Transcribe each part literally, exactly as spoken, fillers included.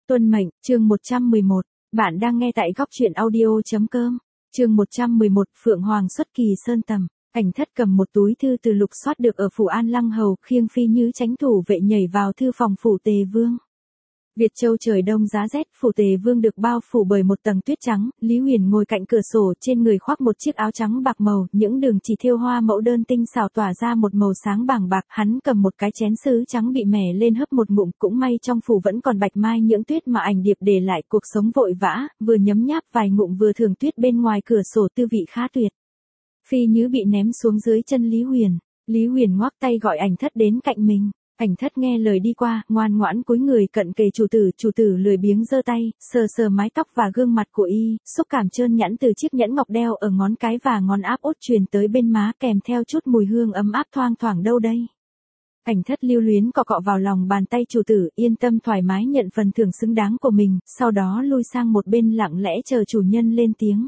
Tuân mệnh, chương một trăm mười một. Bạn đang nghe tại góc truyện audio.com. Chương một trăm mười một, Phượng Hoàng xuất kỳ sơn tầm. Ảnh Thất cầm một túi thư từ lục soát được ở phủ An Lăng Hầu, khiêng Phi Như tránh thủ vệ nhảy vào thư phòng phủ Tề Vương. Việt Châu trời đông giá rét, phủ Tề Vương được bao phủ bởi một tầng tuyết trắng, Lý Huyền ngồi cạnh cửa sổ, trên người khoác một chiếc áo trắng bạc màu, những đường chỉ thêu hoa mẫu đơn tinh xảo tỏa ra một màu sáng bàng bạc, hắn cầm một cái chén sứ trắng bị mẻ lên hấp một ngụm, cũng may trong phủ vẫn còn bạch mai những tuyết mà ảnh điệp để lại, cuộc sống vội vã, vừa nhấm nháp vài ngụm vừa thưởng tuyết bên ngoài cửa sổ tư vị khá tuyệt. Phi Như bị ném xuống dưới chân Lý Huyền, Lý Huyền ngoắc tay gọi Ảnh Thất đến cạnh mình. Ảnh Thất nghe lời đi qua, ngoan ngoãn cúi người cận kề chủ tử, chủ tử lười biếng giơ tay, sờ sờ mái tóc và gương mặt của y, xúc cảm trơn nhẵn từ chiếc nhẫn ngọc đeo ở ngón cái và ngón áp út truyền tới bên má, kèm theo chút mùi hương ấm áp thoang thoảng đâu đây. Ảnh Thất lưu luyến cọ cọ vào lòng bàn tay chủ tử, yên tâm thoải mái nhận phần thưởng xứng đáng của mình, sau đó lui sang một bên lặng lẽ chờ chủ nhân lên tiếng.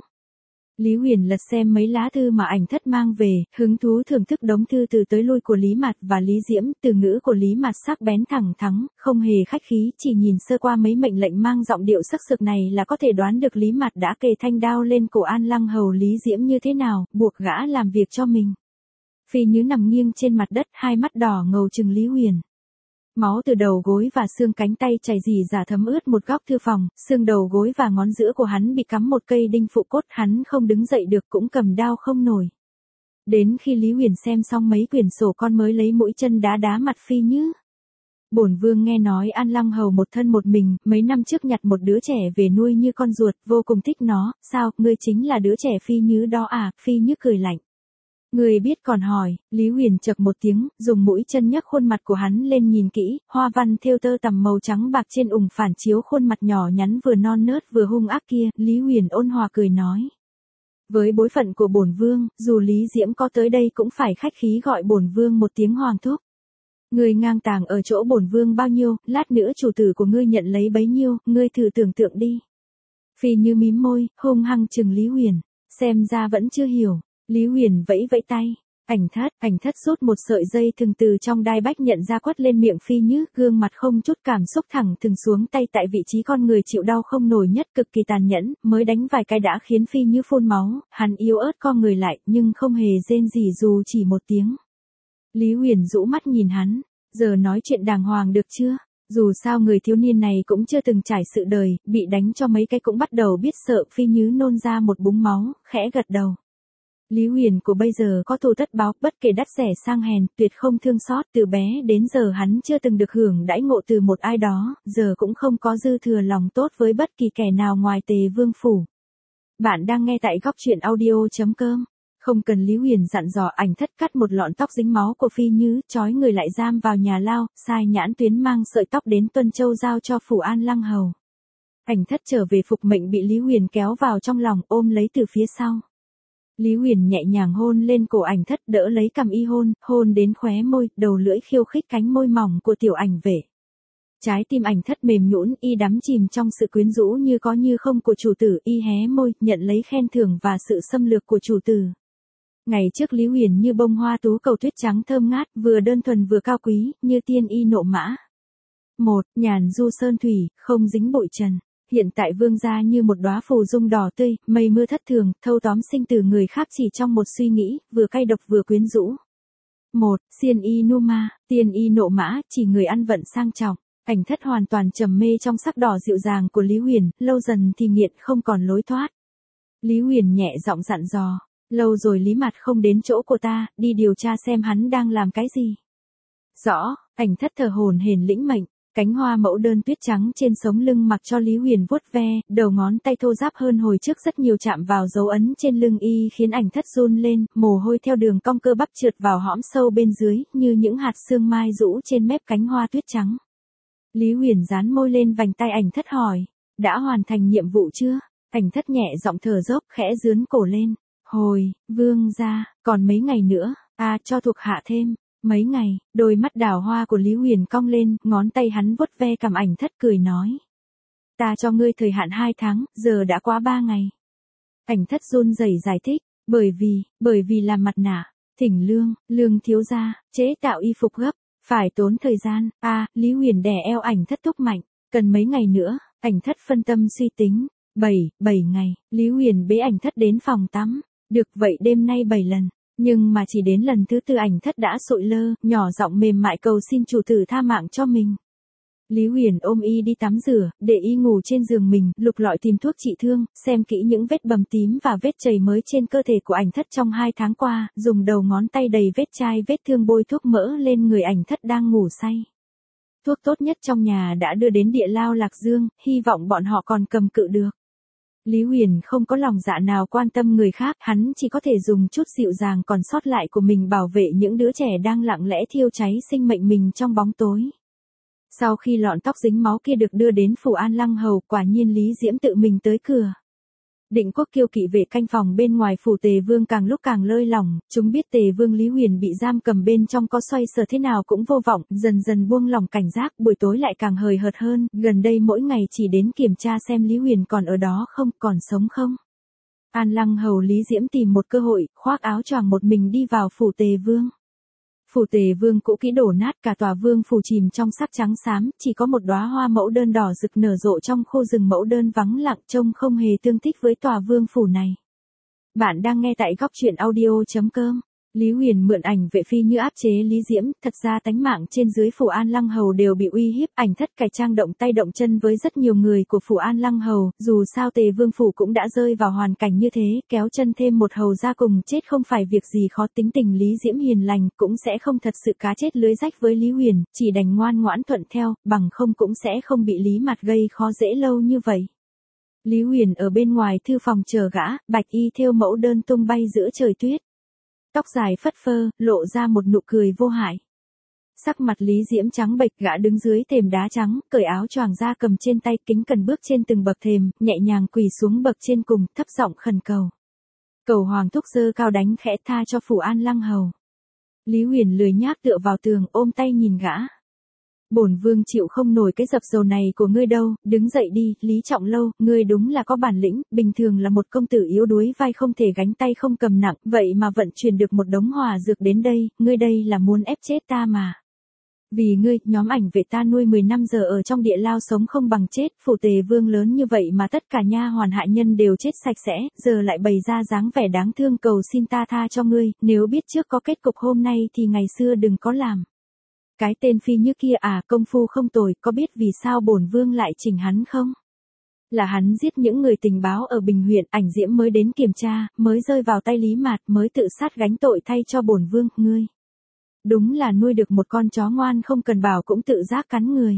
Lý Huyền lật xem mấy lá thư mà Ảnh Thất mang về, hứng thú thưởng thức đống thư từ tới lui của Lý Mạt và Lý Diễm, từ ngữ của Lý Mạt sắc bén thẳng thắn, không hề khách khí, chỉ nhìn sơ qua mấy mệnh lệnh mang giọng điệu sắc sược này là có thể đoán được Lý Mạt đã kề thanh đao lên cổ An Lăng Hầu Lý Diễm như thế nào, buộc gã làm việc cho mình. Phi Như nằm nghiêng trên mặt đất, hai mắt đỏ ngầu trừng Lý Huyền. Máu từ đầu gối và xương cánh tay chảy rỉ rả thấm ướt một góc thư phòng, xương đầu gối và ngón giữa của hắn bị cắm một cây đinh phụ cốt, hắn không đứng dậy được cũng cầm đao không nổi. Đến khi Lý Huyền xem xong mấy quyển sổ con mới lấy mũi chân đá đá mặt Phi Như. Bổn vương nghe nói An Lăng Hầu một thân một mình, mấy năm trước nhặt một đứa trẻ về nuôi như con ruột, vô cùng thích nó, sao, ngươi chính là đứa trẻ Phi Như đó à, Phi Như cười lạnh. Người biết còn hỏi, Lý Huyền chậc một tiếng, dùng mũi chân nhấc khuôn mặt của hắn lên nhìn kỹ, hoa văn thêu tơ tằm màu trắng bạc trên ủng phản chiếu khuôn mặt nhỏ nhắn vừa non nớt vừa hung ác kia, Lý Huyền ôn hòa cười nói. Với bối phận của bổn vương, dù Lý Diễm có tới đây cũng phải khách khí gọi bổn vương một tiếng hoàng thúc. Ngươi ngang tàng ở chỗ bổn vương bao nhiêu, lát nữa chủ tử của ngươi nhận lấy bấy nhiêu, ngươi thử tưởng tượng đi. Phi Như mím môi, hung hăng chừng Lý Huyền, xem ra vẫn chưa hiểu. Lý Huyền vẫy vẫy tay, Ảnh Thất, Ảnh Thất rút một sợi dây thừng từ trong đai bách nhận ra quất lên miệng Phi Như, gương mặt không chút cảm xúc thẳng thừng xuống tay tại vị trí con người chịu đau không nổi nhất, cực kỳ tàn nhẫn, mới đánh vài cái đã khiến Phi Như phun máu, hắn yếu ớt co người lại, nhưng không hề rên rỉ dù chỉ một tiếng. Lý Huyền rũ mắt nhìn hắn, giờ nói chuyện đàng hoàng được chưa? Dù sao người thiếu niên này cũng chưa từng trải sự đời, bị đánh cho mấy cái cũng bắt đầu biết sợ. Phi Như nôn ra một búng máu, khẽ gật đầu. Lý Huyền của bây giờ có thù tất báo, bất kể đắt rẻ sang hèn, tuyệt không thương xót, từ bé đến giờ hắn chưa từng được hưởng đãi ngộ từ một ai đó, giờ cũng không có dư thừa lòng tốt với bất kỳ kẻ nào ngoài Tề Vương phủ. Bạn đang nghe tại góc truyện audio.com. Không cần Lý Huyền dặn dò, Ảnh Thất cắt một lọn tóc dính máu của Phi Như, trói người lại giam vào nhà lao, sai Nhãn Tuyến mang sợi tóc đến Tuân Châu giao cho phủ An Lăng Hầu. Ảnh Thất trở về phục mệnh bị Lý Huyền kéo vào trong lòng, ôm lấy từ phía sau. Lý Huyền nhẹ nhàng hôn lên cổ Ảnh Thất, đỡ lấy cằm y hôn, hôn đến khóe môi, đầu lưỡi khiêu khích cánh môi mỏng của tiểu ảnh vệ. Trái tim Ảnh Thất mềm nhũn, y đắm chìm trong sự quyến rũ như có như không của chủ tử, y hé môi, nhận lấy khen thưởng và sự xâm lược của chủ tử. Ngày trước Lý Huyền như bông hoa tú cầu tuyết trắng thơm ngát, vừa đơn thuần vừa cao quý, như tiên y nộ mã. Một, nhàn du sơn thủy, không dính bụi trần. Hiện tại vương gia như một đóa phù dung đỏ tươi, mây mưa thất thường, thâu tóm sinh từ người khác chỉ trong một suy nghĩ, vừa cay độc vừa quyến rũ. Một, xiên y nu ma, tiên y nộ mã, chỉ người ăn vận sang trọng. Ảnh Thất hoàn toàn trầm mê trong sắc đỏ dịu dàng của Lý Huyền, lâu dần thì nghiện không còn lối thoát. Lý Huyền nhẹ giọng dặn dò, lâu rồi Lý Mạt không đến chỗ của ta, đi điều tra xem hắn đang làm cái gì. Rõ, Ảnh Thất thờ hổn hển lĩnh mệnh. Cánh hoa mẫu đơn tuyết trắng trên sống lưng mặc cho Lý Huyền vuốt ve, đầu ngón tay thô ráp hơn hồi trước rất nhiều chạm vào dấu ấn trên lưng y khiến Ảnh Thất run lên, mồ hôi theo đường cong cơ bắp trượt vào hõm sâu bên dưới, như những hạt sương mai rũ trên mép cánh hoa tuyết trắng. Lý Huyền dán môi lên vành tay Ảnh Thất hỏi, đã hoàn thành nhiệm vụ chưa? Ảnh Thất nhẹ giọng thở dốc, khẽ dướn cổ lên, hồi, vương gia, còn mấy ngày nữa, à, cho thuộc hạ thêm. Mấy ngày, đôi mắt đào hoa của Lý Huyền cong lên, ngón tay hắn vuốt ve cằm Ảnh Thất cười nói. Ta cho ngươi thời hạn hai tháng, giờ đã quá ba ngày. Ảnh Thất run rẩy giải thích, bởi vì, bởi vì làm mặt nạ, thỉnh lương, lương thiếu gia, chế tạo y phục gấp, phải tốn thời gian. À, Lý Huyền đè eo Ảnh Thất thúc mạnh, cần mấy ngày nữa, Ảnh thất phân tâm suy tính. Bảy, bảy ngày, Lý Huyền bế ảnh thất đến phòng tắm. Được vậy đêm nay bảy lần. Nhưng mà chỉ đến lần thứ tư ảnh thất đã sụi lơ, nhỏ giọng mềm mại cầu xin chủ tử tha mạng cho mình. Lý Huyền ôm y đi tắm rửa, để y ngủ trên giường mình, lục lọi tìm thuốc trị thương, xem kỹ những vết bầm tím và vết chảy mới trên cơ thể của ảnh thất trong hai tháng qua, dùng đầu ngón tay đầy vết chai vết thương bôi thuốc mỡ lên người ảnh thất đang ngủ say. Thuốc tốt nhất trong nhà đã đưa đến địa lao Lạc Dương, hy vọng bọn họ còn cầm cự được. Lý Huyền không có lòng dạ nào quan tâm người khác, hắn chỉ có thể dùng chút dịu dàng còn sót lại của mình bảo vệ những đứa trẻ đang lặng lẽ thiêu cháy sinh mệnh mình trong bóng tối. Sau khi lọn tóc dính máu kia được đưa đến phủ An Lăng Hầu, quả nhiên Lý Diễm tự mình tới cửa. Định Quốc kiêu kỵ vệ canh phòng bên ngoài phủ Tề Vương càng lúc càng lơi lỏng, chúng biết Tề Vương Lý Huyền bị giam cầm bên trong có xoay sở thế nào cũng vô vọng, dần dần buông lòng cảnh giác, buổi tối lại càng hời hợt hơn, gần đây mỗi ngày chỉ đến kiểm tra xem Lý Huyền còn ở đó không, còn sống không. An Lăng Hầu Lý Diễm tìm một cơ hội, khoác áo choàng một mình đi vào phủ Tề Vương. Phủ Tề Vương cũ kỹ đổ nát, cả tòa vương phủ chìm trong sắc trắng xám, chỉ có một đóa hoa mẫu đơn đỏ rực nở rộ trong khu rừng mẫu đơn vắng lặng, trông không hề tương thích với tòa vương phủ này. Bạn đang nghe tại góc truyện audio chấm com. Lý Huyền mượn ảnh vệ phi như áp chế Lý Diễm, thật ra tánh mạng trên dưới phủ An Lăng Hầu đều bị uy hiếp, ảnh thất cải trang động tay động chân với rất nhiều người của phủ An Lăng Hầu, dù sao Tề Vương phủ cũng đã rơi vào hoàn cảnh như thế, kéo chân thêm một hầu ra cùng chết không phải việc gì khó. Tính tình Lý Diễm hiền lành, cũng sẽ không thật sự cá chết lưới rách với Lý Huyền, chỉ đành ngoan ngoãn thuận theo, bằng không cũng sẽ không bị Lý Mặt gây khó dễ lâu như vậy. Lý Huyền ở bên ngoài thư phòng chờ gã, bạch y thêu mẫu đơn tung bay giữa trời tuyết. Tóc dài phất phơ, lộ ra một nụ cười vô hại. Sắc mặt Lý Diễm trắng bệch, gã đứng dưới thềm đá trắng, cởi áo choàng ra cầm trên tay, kính cẩn bước trên từng bậc thềm, nhẹ nhàng quỳ xuống bậc trên cùng, thấp giọng khẩn cầu. Cầu hoàng thúc giơ cao đánh khẽ tha cho phủ An Lăng Hầu. Lý Huyền lười nhác tựa vào tường, ôm tay nhìn gã. Bổn vương chịu không nổi cái dập dầu này của ngươi đâu, đứng dậy đi, Lý Trọng Lâu, ngươi đúng là có bản lĩnh, bình thường là một công tử yếu đuối vai không thể gánh tay không cầm nặng, vậy mà vận chuyển được một đống hỏa dược đến đây, ngươi đây là muốn ép chết ta mà. Vì ngươi, nhóm ảnh vệ ta nuôi mười năm giờ ở trong địa lao sống không bằng chết, phủ Tề Vương lớn như vậy mà tất cả nha hoàn hạ nhân đều chết sạch sẽ, giờ lại bày ra dáng vẻ đáng thương cầu xin ta tha cho ngươi, nếu biết trước có kết cục hôm nay thì ngày xưa đừng có làm. Cái tên phi như kia à, công phu không tồi, có biết vì sao bổn vương lại chỉnh hắn không? Là hắn giết những người tình báo ở Bình huyện, ảnh Diễm mới đến kiểm tra, mới rơi vào tay Lý Mạt, mới tự sát gánh tội thay cho bổn vương, ngươi. Đúng là nuôi được một con chó ngoan không cần bảo cũng tự giác cắn người.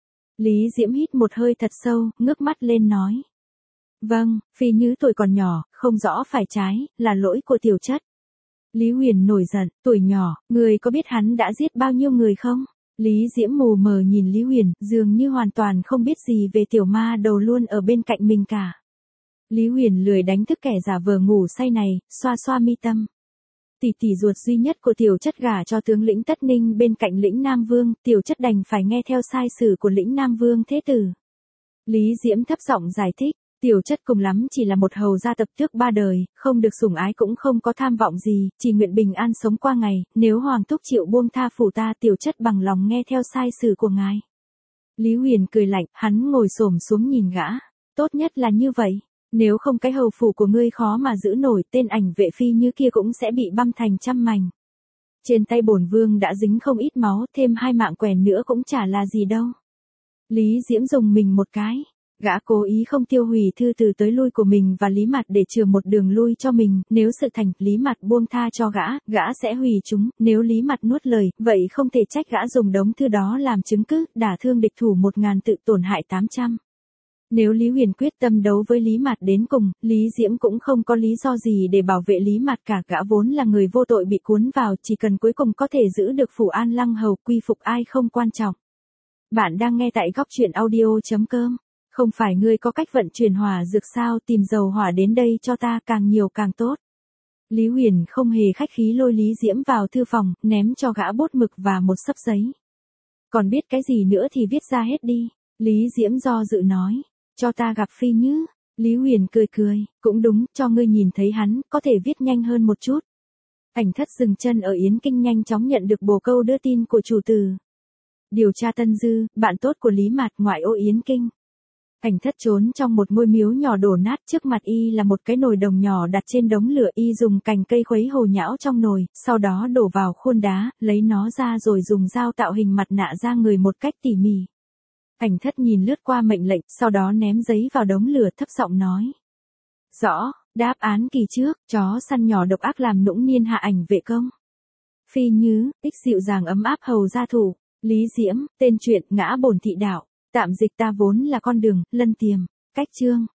Lý Diễm hít một hơi thật sâu, ngước mắt lên nói. Vâng, phi như tuổi còn nhỏ, không rõ phải trái, là lỗi của tiểu chất. Lý Huyền nổi giận, tuổi nhỏ, người có biết hắn đã giết bao nhiêu người không? Lý Diễm mù mờ nhìn Lý Huyền, dường như hoàn toàn không biết gì về tiểu ma đầu luôn ở bên cạnh mình cả. Lý Huyền lười đánh thức kẻ giả vờ ngủ say này, xoa xoa mi tâm. Tỷ tỷ ruột duy nhất của tiểu chất gả cho tướng lĩnh Tất Ninh bên cạnh lĩnh Nam Vương, tiểu chất đành phải nghe theo sai sử của lĩnh Nam Vương thế tử. Lý Diễm thấp giọng giải thích. Tiểu chất cùng lắm chỉ là một hầu gia tập tước ba đời, không được sủng ái cũng không có tham vọng gì, chỉ nguyện bình an sống qua ngày, nếu hoàng thúc chịu buông tha phủ ta tiểu chất bằng lòng nghe theo sai sử của ngài. Lý Huyền cười lạnh, hắn ngồi xổm xuống nhìn gã, tốt nhất là như vậy, nếu không cái hầu phủ của ngươi khó mà giữ nổi, tên ảnh vệ phi như kia cũng sẽ bị băm thành trăm mảnh. Trên tay bổn vương đã dính không ít máu, thêm hai mạng quèn nữa cũng chả là gì đâu. Lý Diễm dùng mình một cái. Gã cố ý không tiêu hủy thư từ tới lui của mình và Lý Mạt để chừa một đường lui cho mình, nếu sự thành, Lý Mạt buông tha cho gã, gã sẽ hủy chúng, nếu Lý Mạt nuốt lời, vậy không thể trách gã dùng đống thư đó làm chứng cứ, đả thương địch thủ một ngàn tự tổn hại tám trăm. Nếu Lý Huyền quyết tâm đấu với Lý Mạt đến cùng, Lý Diễm cũng không có lý do gì để bảo vệ Lý Mạt cả, gã vốn là người vô tội bị cuốn vào, chỉ cần cuối cùng có thể giữ được phủ An Lăng Hầu, quy phục ai không quan trọng. Bạn đang nghe tại góc truyện audio chấm com. Không phải ngươi có cách vận chuyển hỏa dược sao, tìm dầu hỏa đến đây cho ta, càng nhiều càng tốt. Lý Huyền không hề khách khí lôi Lý Diễm vào thư phòng, ném cho gã bút mực và một xấp giấy. Còn biết cái gì nữa thì viết ra hết đi. Lý Diễm do dự nói, cho ta gặp Phi Như. Lý Huyền cười cười, cũng đúng, cho ngươi nhìn thấy hắn, có thể viết nhanh hơn một chút. Ảnh thất dừng chân ở Yến Kinh nhanh chóng nhận được bồ câu đưa tin của chủ tử. Điều tra Tân Dư, bạn tốt của Lý Mạt ngoại ô Yến Kinh. Cảnh thất trốn trong một ngôi miếu nhỏ đổ nát, trước mặt y là một cái nồi đồng nhỏ đặt trên đống lửa, y dùng cành cây khuấy hồ nhão trong nồi, sau đó đổ vào khuôn đá, lấy nó ra rồi dùng dao tạo hình mặt nạ ra người một cách tỉ mỉ. Cảnh thất nhìn lướt qua mệnh lệnh, sau đó ném giấy vào đống lửa, thấp giọng nói. Rõ, đáp án kỳ trước, chó săn nhỏ độc ác làm nũng niên hạ ảnh vệ công. Phi Như, ích dịu dàng ấm áp hầu gia thủ. Lý Diễm, tên truyện ngã bổn thị đạo. Tạm dịch ta vốn là con đường, lân tiềm. Cách chương.